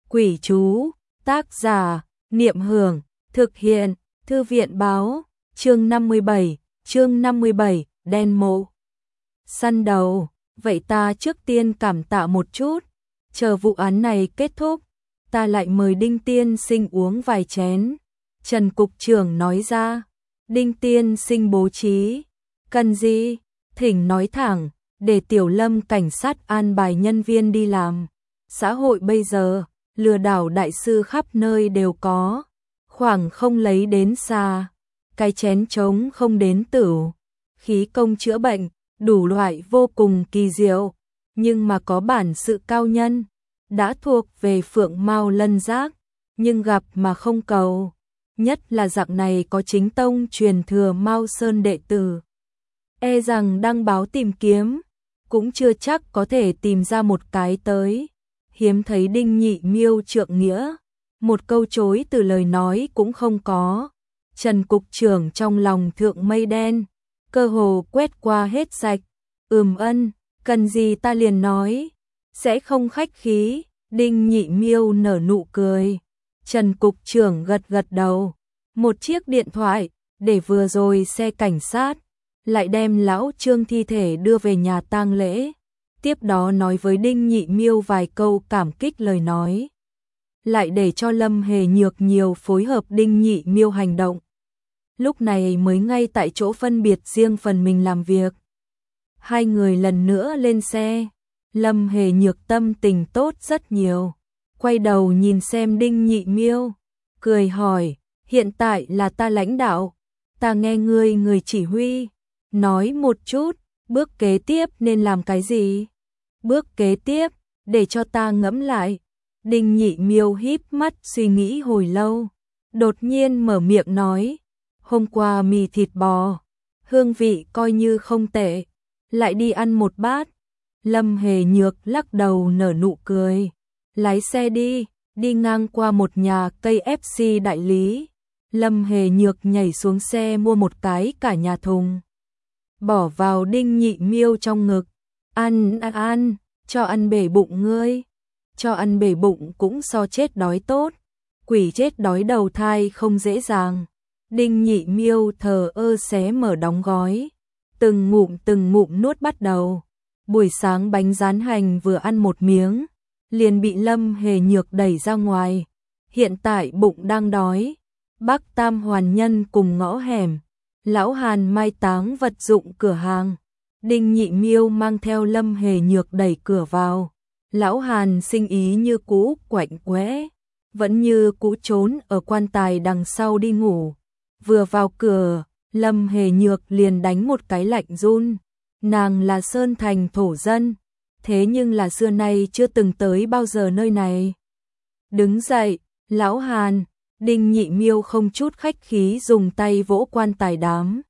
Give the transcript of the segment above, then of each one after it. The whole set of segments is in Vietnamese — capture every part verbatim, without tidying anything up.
Quỷ chú, tác giả, Niệm Hưởng, thực hiện, Thư viện báo, chương năm mươi bảy, chương năm mươi bảy, đen mộ. Săn đầu, vậy ta trước tiên cảm tạ một chút, chờ vụ án này kết thúc, ta lại mời Đinh Tiên Sinh uống vài chén. Trần Cục trưởng nói ra. Đinh Tiên Sinh bố trí, cần gì, thỉnh nói thẳng, để Tiểu Lâm cảnh sát an bài nhân viên đi làm. Xã hội bây giờ, lừa đảo đại sư khắp nơi đều có, khoảng không lấy đến xa, cái chén trống không đến tửu, khí công chữa bệnh, đủ loại vô cùng kỳ diệu, nhưng mà có bản sự cao nhân, đã thuộc về phượng mao lân giác, nhưng gặp mà không cầu, nhất là dạng này có chính tông truyền thừa Mao Sơn đệ tử. E rằng đăng báo tìm kiếm, cũng chưa chắc có thể tìm ra một cái tới. Hiếm thấy Đinh Nhị Miêu trượng nghĩa, một câu chối từ lời nói cũng không có. Trần Cục trưởng trong lòng thượng mây đen, cơ hồ quét qua hết sạch. Ừm ân, cần gì ta liền nói, sẽ không khách khí. Đinh Nhị Miêu nở nụ cười. Trần Cục trưởng gật gật đầu, một chiếc điện thoại, để vừa rồi xe cảnh sát, lại đem lão Trương thi thể đưa về nhà tang lễ. Tiếp đó nói với Đinh Nhị Miêu vài câu cảm kích lời nói. Lại để cho Lâm Hề Nhược nhiều phối hợp Đinh Nhị Miêu hành động. Lúc này mới ngay tại chỗ phân biệt riêng phần mình làm việc. Hai người lần nữa lên xe. Lâm Hề Nhược tâm tình tốt rất nhiều. Quay đầu nhìn xem Đinh Nhị Miêu, cười hỏi, hiện tại là ta lãnh đạo, ta nghe ngươi người chỉ huy, nói một chút, bước kế tiếp nên làm cái gì? Bước kế tiếp, để cho ta ngẫm lại. Đinh Nhị Miêu híp mắt suy nghĩ hồi lâu, đột nhiên mở miệng nói, hôm qua mì thịt bò, hương vị coi như không tệ, lại đi ăn một bát. Lâm Hề Nhược lắc đầu nở nụ cười, lái xe đi, đi ngang qua một nhà cây ép xê đại lý. Lâm Hề Nhược nhảy xuống xe mua một cái cả nhà thùng, bỏ vào Đinh Nhị Miêu trong ngực. Ăn, ăn, ăn, cho ăn bể bụng ngươi. Cho ăn bể bụng cũng so chết đói tốt. Quỷ chết đói đầu thai không dễ dàng. Đinh Nhị Miêu thờ ơ xé mở đóng gói, từng ngụm từng ngụm nuốt bắt đầu. Buổi sáng bánh rán hành vừa ăn một miếng, liền bị Lâm Hề Nhược đẩy ra ngoài. Hiện tại bụng đang đói. Bắc Tam Hoàn Nhân cùng ngõ hẻm, Lão Hàn mai táng vật dụng cửa hàng. Đinh Nhị Miêu mang theo Lâm Hề Nhược đẩy cửa vào. Lão Hàn sinh ý như cũ quạnh quẽ, vẫn như cũ trốn ở quan tài đằng sau đi ngủ. Vừa vào cửa, Lâm Hề Nhược liền đánh một cái lạnh run. Nàng là Sơn Thành thổ dân, thế nhưng là xưa nay chưa từng tới bao giờ nơi này. Đứng dậy, Lão Hàn. Đinh Nhị Miêu không chút khách khí dùng tay vỗ quan tài đám.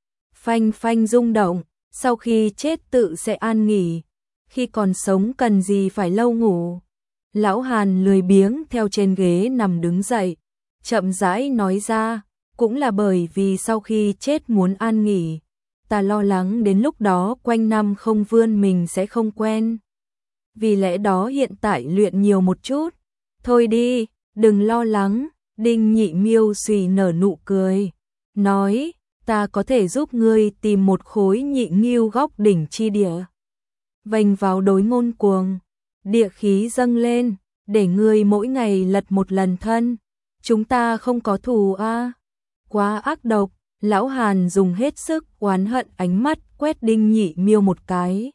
Phanh phanh rung động, sau khi chết tự sẽ an nghỉ, khi còn sống cần gì phải lâu ngủ. Lão Hàn lười biếng theo trên ghế nằm đứng dậy, chậm rãi nói ra, cũng là bởi vì sau khi chết muốn an nghỉ, ta lo lắng đến lúc đó quanh năm không vươn mình sẽ không quen. Vì lẽ đó hiện tại luyện nhiều một chút. Thôi đi, đừng lo lắng. Đinh Nhị Miêu suy nở nụ cười, nói, ta có thể giúp ngươi tìm một khối nhị nghiêu góc đỉnh chi địa. Vành vào đối ngôn cuồng, địa khí dâng lên, để ngươi mỗi ngày lật một lần thân. Chúng ta không có thù a. À? Quá ác độc. Lão Hàn dùng hết sức oán hận ánh mắt quét Đinh Nhị Miêu một cái.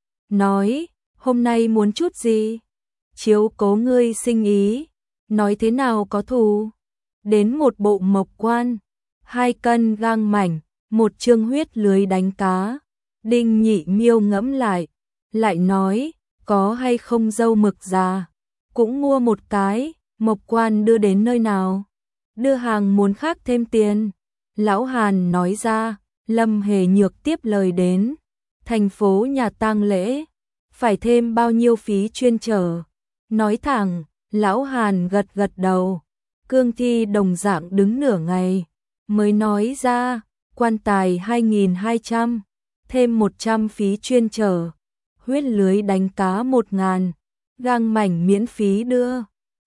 Nói, hôm nay muốn chút gì? Chiếu cố ngươi sinh ý. Nói thế nào có thù? Đến một bộ mộc quan, hai cân gang mảnh, một chương huyết lưới đánh cá. Đinh Nhị Miêu ngẫm lại, lại nói, có hay không dâu mực già? Cũng mua một cái. Mộc quan đưa đến nơi nào? Đưa hàng muốn khác thêm tiền. Lão Hàn nói ra. Lâm Hề Nhược tiếp lời đến, thành phố nhà tang lễ, phải thêm bao nhiêu phí chuyên chở? Nói thẳng. Lão Hàn gật gật đầu, cương thi đồng dạng đứng nửa ngày, mới nói ra, quan tài hai nghìn hai trăm, thêm một trăm phí chuyên chở, huyết lưới đánh cá một ngàn, gang mảnh miễn phí đưa,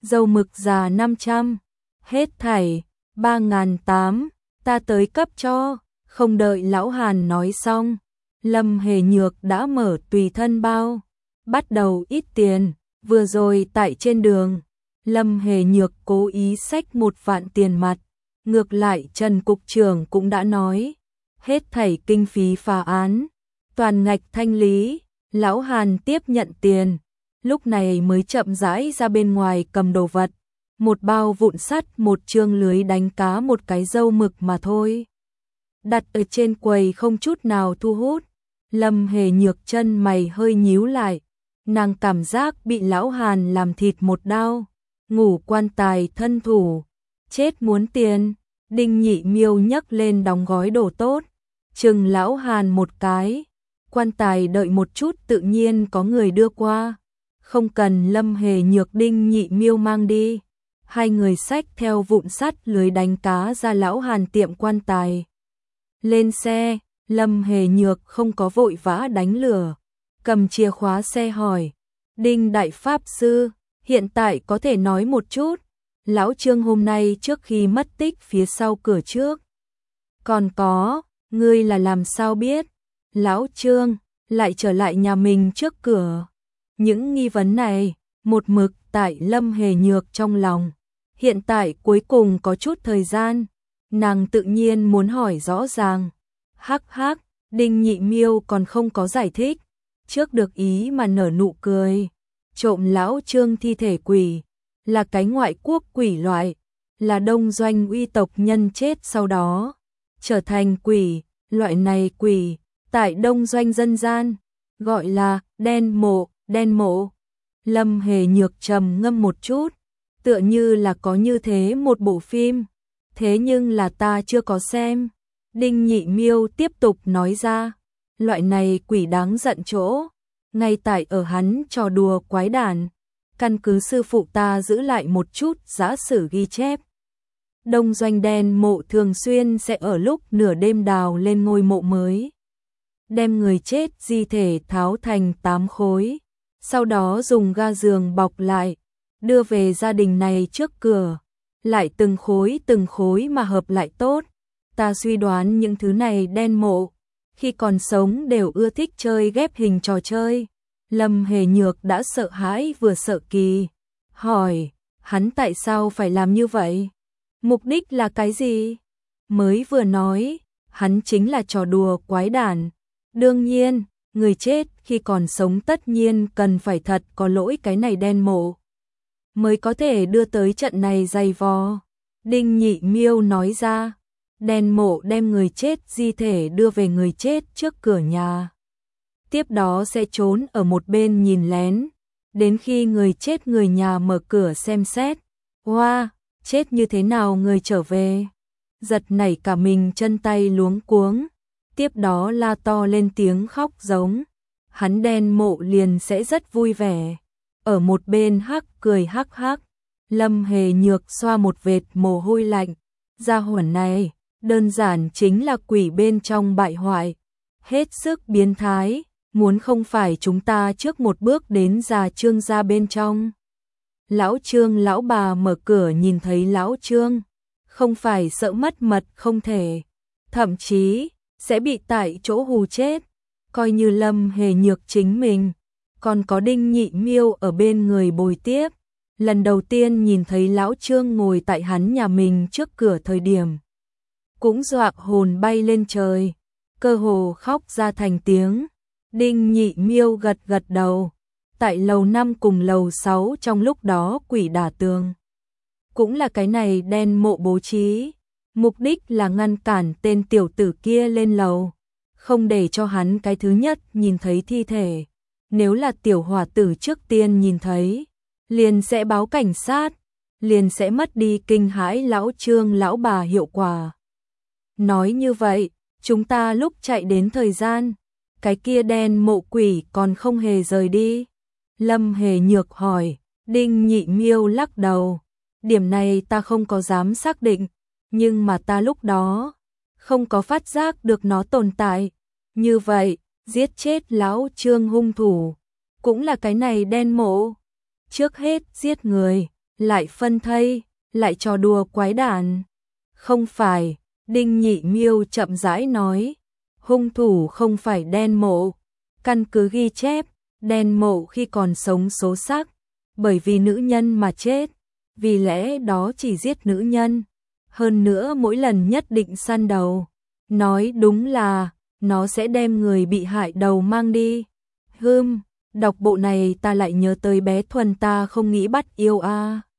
dầu mực già năm trăm, hết thảy ba nghìn tám, ta tới cấp cho. Không đợi lão Hàn nói xong, Lâm Hề Nhược đã mở tùy thân bao, bắt đầu ít tiền. Vừa rồi tại trên đường, Lâm Hề Nhược cố ý xách một vạn tiền mặt, ngược lại Trần cục trưởng cũng đã nói, hết thảy kinh phí phá án, toàn ngạch thanh lý. Lão Hàn tiếp nhận tiền, lúc này mới chậm rãi ra bên ngoài cầm đồ vật, một bao vụn sắt, một chương lưới đánh cá, một cái dâu mực mà thôi. Đặt ở trên quầy không chút nào thu hút. Lâm Hề Nhược chân mày hơi nhíu lại, nàng cảm giác bị lão Hàn làm thịt một đao. Ngủ quan tài thân thủ, chết muốn tiền. Đinh Nhị Miêu nhấc lên đóng gói đồ tốt, chừng lão Hàn một cái. Quan tài đợi một chút, tự nhiên có người đưa qua, không cần Lâm Hề Nhược Đinh Nhị Miêu mang đi. Hai người xách theo vụn sắt lưới đánh cá ra lão Hàn tiệm quan tài. Lên xe, Lâm Hề Nhược không có vội vã đánh lửa, cầm chìa khóa xe hỏi, Đinh Đại Pháp Sư, hiện tại có thể nói một chút, lão Trương hôm nay trước khi mất tích phía sau cửa trước. Còn có, ngươi là làm sao biết, lão Trương lại trở lại nhà mình trước cửa. Những nghi vấn này, một mực tại Lâm Hề Nhược trong lòng. Hiện tại cuối cùng có chút thời gian, nàng tự nhiên muốn hỏi rõ ràng. Hắc hắc, Đinh Nhị Miêu còn không có giải thích, trước được ý mà nở nụ cười. Trộm lão Trương thi thể quỷ, là cái ngoại quốc quỷ loại, là Đông Doanh uy tộc nhân chết sau đó trở thành quỷ. Loại này quỷ, tại Đông Doanh dân gian, gọi là đen mộ, đen mộ. Lâm Hề Nhược trầm ngâm một chút, tựa như là có như thế một bộ phim, thế nhưng là ta chưa có xem. Đinh Nhị Miêu tiếp tục nói ra, loại này quỷ đáng giận chỗ, ngay tại ở hắn trò đùa quái đản. Căn cứ sư phụ ta giữ lại một chút giả sử ghi chép, Đông Doanh đen mộ thường xuyên sẽ ở lúc nửa đêm đào lên ngôi mộ mới, đem người chết di thể tháo thành tám khối, sau đó dùng ga giường bọc lại, đưa về gia đình này trước cửa, lại từng khối từng khối mà hợp lại tốt. Ta suy đoán những thứ này đen mộ, khi còn sống đều ưa thích chơi ghép hình trò chơi. Lâm Hề Nhược đã sợ hãi vừa sợ kỳ, hỏi, hắn tại sao phải làm như vậy? Mục đích là cái gì? Mới vừa nói, hắn chính là trò đùa quái đản. Đương nhiên, người chết khi còn sống tất nhiên cần phải thật có lỗi cái này đen mộ, mới có thể đưa tới trận này dày vò. Đinh Nhị Miêu nói ra, đen mộ đem người chết di thể đưa về người chết trước cửa nhà, tiếp đó sẽ trốn ở một bên nhìn lén, đến khi người chết người nhà mở cửa xem xét. Hoa, wow, chết như thế nào người trở về? Giật nảy cả mình, chân tay luống cuống, tiếp đó la to lên tiếng khóc giống. Hắn đen mộ liền sẽ rất vui vẻ, ở một bên hắc cười hắc hắc. Lâm Hề Nhược xoa một vệt mồ hôi lạnh, gia hỏa này đơn giản chính là quỷ bên trong bại hoại, hết sức biến thái, muốn không phải chúng ta trước một bước đến già Trương gia bên trong. Lão Trương lão bà mở cửa nhìn thấy lão Trương, không phải sợ mất mật không thể, thậm chí sẽ bị tại chỗ hù chết. Coi như Lâm Hề Nhược chính mình, còn có Đinh Nhị Miêu ở bên người bồi tiếp, lần đầu tiên nhìn thấy lão Trương ngồi tại hắn nhà mình trước cửa thời điểm, cũng dọa hồn bay lên trời, cơ hồ khóc ra thành tiếng. Đinh Nhị Miêu gật gật đầu, tại lầu năm cùng lầu sáu trong lúc đó quỷ đả tường, cũng là cái này đen mộ bố trí, mục đích là ngăn cản tên tiểu tử kia lên lầu, không để cho hắn cái thứ nhất nhìn thấy thi thể. Nếu là tiểu hỏa tử trước tiên nhìn thấy, liền sẽ báo cảnh sát, liền sẽ mất đi kinh hãi lão Trương lão bà hiệu quả. Nói như vậy, chúng ta lúc chạy đến thời gian, cái kia đen mộ quỷ còn không hề rời đi. Lâm Hề Nhược hỏi. Đinh Nhị Miêu lắc đầu, điểm này ta không có dám xác định, nhưng mà ta lúc đó không có phát giác được nó tồn tại. Như vậy, giết chết lão Trương hung thủ cũng là cái này đen mộ. Trước hết giết người, lại phân thây, lại trò đùa quái đản. Không phải, Đinh Nhị Miêu chậm rãi nói, hung thủ không phải Đen Mộ. Căn cứ ghi chép, Đen Mộ khi còn sống số xác, bởi vì nữ nhân mà chết, vì lẽ đó chỉ giết nữ nhân. Hơn nữa mỗi lần nhất định săn đầu. Nói đúng là, nó sẽ đem người bị hại đầu mang đi. Hưm, đọc bộ này ta lại nhớ tới bé Thuần ta không nghĩ bắt yêu a. À.